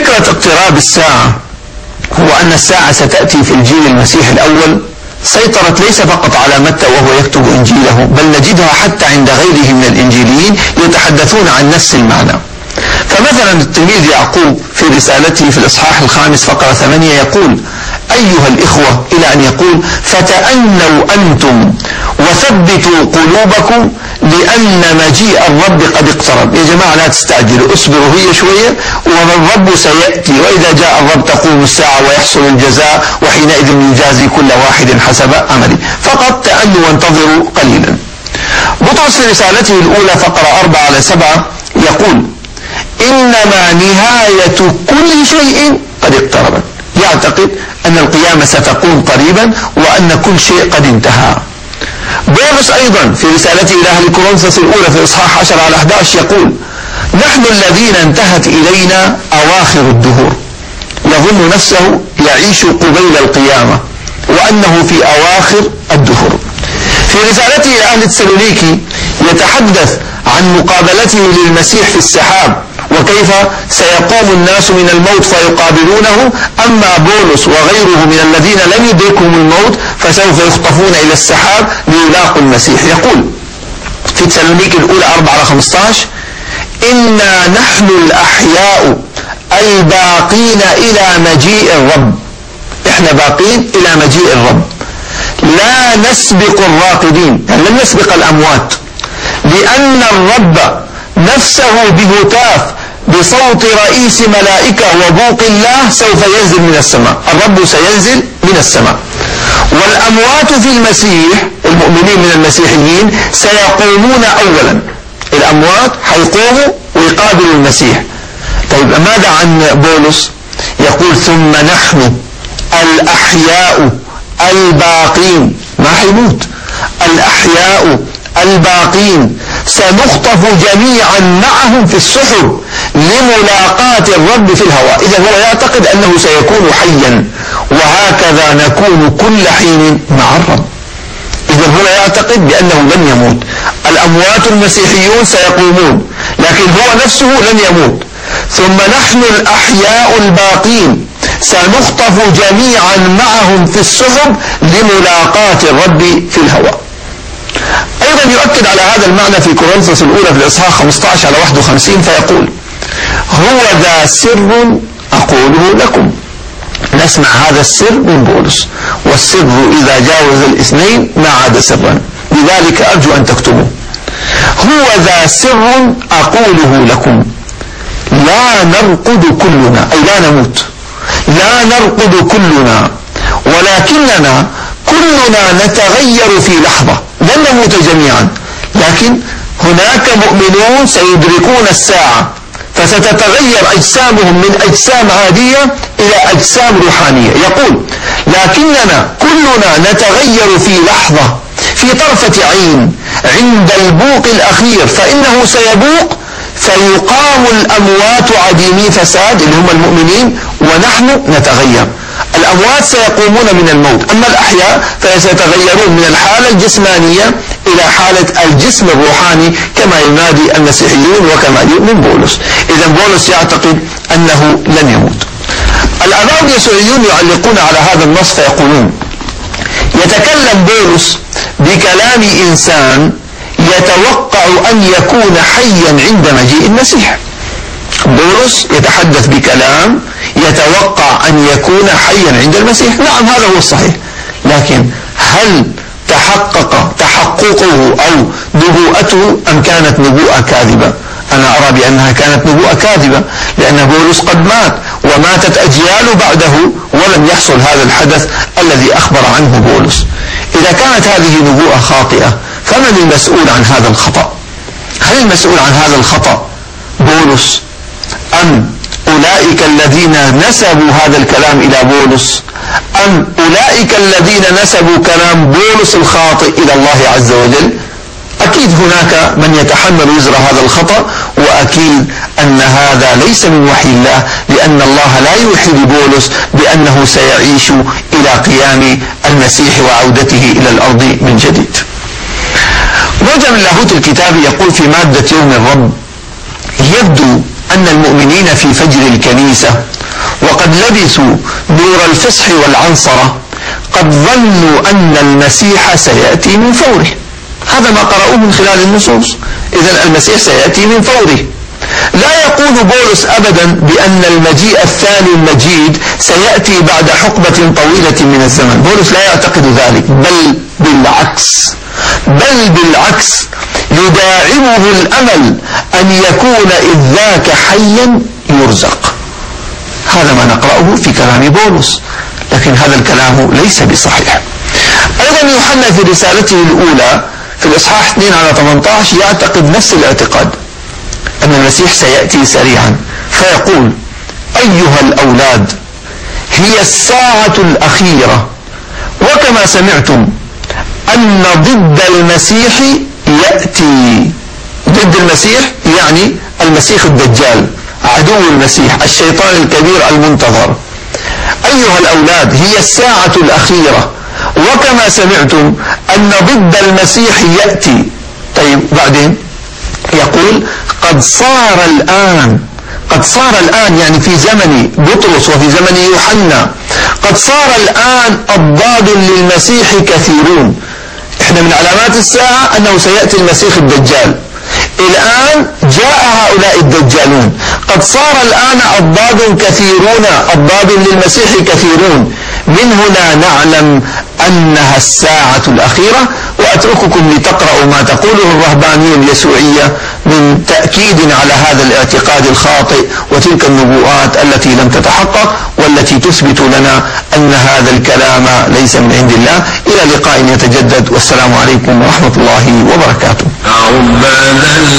فكرة اقتراب الساعة هو أن الساعة ستأتي في الجيل المسيح الأول سيطرت ليس فقط على متى وهو يكتب إنجيله، بل نجدها حتى عند غيره من الإنجيليين يتحدثون عن نفس المعنى. فمثلا التلميذ يعقوب في رسالته في الإصحاح 5 فقرة 8 يقول: أيها الإخوة، إلى أن يقول: فتأنوا أنتم وثبتوا قلوبكم لأن مجيء الرب قد اقترب. يا جماعة لا تستعجلوا، اصبروا هي شوية والرب سيأتي، وإذا جاء الرب تقوم الساعة ويحصل الجزاء وحينئذ يجازي كل واحد حسب عمله، فقط تأنوا وانتظروا قليلا. بطرس في رسالته الأولى فقرة 4-7 يقول: إنما نهاية كل شيء قد اقتربت. يعتقد أن القيامة ستكون قريبا وأن كل شيء قد انتهى. بولس أيضا في رسالته إلى أهل كورنثوس الأولى في إصحاح 10-11 يقول: نحن الذين انتهت إلينا أواخر الدهور. يظن نفسه يعيش قبيل القيامة وأنه في أواخر الدهور. في رسالته إلى أهل تسالونيكي يتحدث عن مقابلته للمسيح في السحاب وكيف سيقوم الناس من الموت فيقابلونه، أما بولس وغيره من الذين لم يدركهم الموت فسوف يخطفون إلى السحاب ليلاقوا المسيح. يقول في تسالونيكي الأولى 4-15: إنا نحن الأحياء الباقين إلى مجيء الرب. إحنا باقين إلى مجيء الرب، لا نسبق الراقدين، يعني لن نسبق الأموات، لأن الرب نفسه بهتاف بصوت رئيس ملائكة وبوق الله سوف ينزل من السماء. الرب سينزل من السماء، والأموات في المسيح المؤمنين من المسيحيين سيقومون أولا. الأموات حيقوموا ويقابلوا المسيح. طيب ماذا عن بولس؟ يقول: ثم نحن الأحياء الباقين، ما حيموت، الأحياء الباقين سنخطف جميعا معهم في السحب لملاقاة الرب في الهواء. إذا هو يعتقد أنه سيكون حيا، وهكذا نكون كل حين مع الرب. إذا هو يعتقد بأنه لن يموت. الأموات المسيحيون سيقومون، لكن هو نفسه لن يموت. ثم نحن الأحياء الباقين سنخطف جميعا معهم في السحب لملاقاة الرب في الهواء. أيضا يؤكد على هذا المعنى في كورنثوس الأولى في الإصحاح 15-51 فيقول: هو ذا سر أقوله لكم. نسمع هذا السر من بولس، والسر إذا جاوز الاثنين ما عاد سرا، لذلك أرجو أن تكتبوا: هو ذا سر أقوله لكم، لا نرقد كلنا، أي لا نموت، لا نرقد كلنا، ولكننا كلنا نتغير في لحظة. لن نموت جميعا، لكن هناك مؤمنون سيدركون الساعة فستتغير أجسامهم من أجسام عادية إلى أجسام روحانية. يقول: لكننا كلنا نتغير في لحظة، في طرفة عين، عند البوق الأخير، فإنه سيبوق فيقام الأموات عديمي فساد اللي هم المؤمنين، ونحن نتغير. الأموات سيقومون من الموت، أما الأحياء فسيتغيرون من الحالة الجسمانية إلى حالة الجسم الروحاني كما ينادي المسيحيون وكما يؤمن بولس. إذا بولس يعتقد أنه لن يموت. الآباء اليسوعيون يعلقون على هذا النص فيقولون: يتكلم بولس بكلام إنسان يتوقع أن يكون حيا عند مجيء المسيح. بولس يتحدث بكلام يتوقع أن يكون حيا عند المسيح. نعم هذا هو الصحيح، لكن هل تحقق تحققه أو نبوءته أم كانت نبوءة كاذبة؟ أنا أرى بأنها كانت نبوءة كاذبة، لأن بولس قد مات وماتت أجيال بعده ولم يحصل هذا الحدث الذي أخبر عنه بولس. إذا كانت هذه نبوءة خاطئة فمن المسؤول عن هذا الخطأ؟ هل المسؤول عن هذا الخطأ بولس أم أولئك الذين نسبوا هذا الكلام إلى بولس، أم أولئك الذين نسبوا كلام بولس الخاطئ إلى الله عز وجل؟ أكيد هناك من يتحمل وزر هذا الخطأ، وأكيد أن هذا ليس من وحي الله، لأن الله لا يوحي لبولس بأنه سيعيش إلى قيام المسيح وعودته إلى الأرض من جديد. معجم اللاهوت الكتابي يقول في مادة يوم الرب: يبدو أن المؤمنين في فجر الكنيسة وقد لبثوا نور الفصح والعنصرة قد ظنوا أن المسيح سيأتي من فوره. هذا ما قرأوه من خلال النصوص. إذن المسيح سيأتي من فوره. لا يقول بولس أبدا بأن المجيء الثاني المجيد سيأتي بعد حقبة طويلة من الزمن. بولس لا يعتقد ذلك، بل بالعكس يداعبه الأمل أن يكون إذ ذاك حيا يرزق. هذا ما نقرأه في كلام بولس، لكن هذا الكلام ليس بصحيح. أيضا يوحنا في رسالته الأولى في الإصحاح 2:18 يعتقد نفس الاعتقاد، أن المسيح سيأتي سريعا، فيقول: أيها الأولاد، هي الساعة الأخيرة، وكما سمعتم أن ضد المسيح يأتي. ضد المسيح يعني المسيح الدجال، عدو المسيح، الشيطان الكبير المنتظر. أيها الأولاد، هي الساعة الأخيرة، وكما سمعتم أن ضد المسيح يأتي. طيب بعدين يقول: قد صار الآن يعني في زمن بطرس وفي زمن يوحنا، قد صار الآن أضداد للمسيح كثيرون. احنا من علامات الساعة أنه سيأتي المسيح الدجال. الآن جاء هؤلاء الدجالون. قد صار الآن أضداد كثيرون، أضداد للمسيح كثيرون. من هنا نعلم أنها الساعة الأخيرة. وأترككم لتقرأوا ما تقوله الرهبانية اليسوعية من تأكيد على هذا الاعتقاد الخاطئ وتلك النبوءات التي لم تتحقق، والتي تثبت لنا أن هذا الكلام ليس من عند الله. إلى لقاء يتجدد، والسلام عليكم ورحمة الله وبركاته.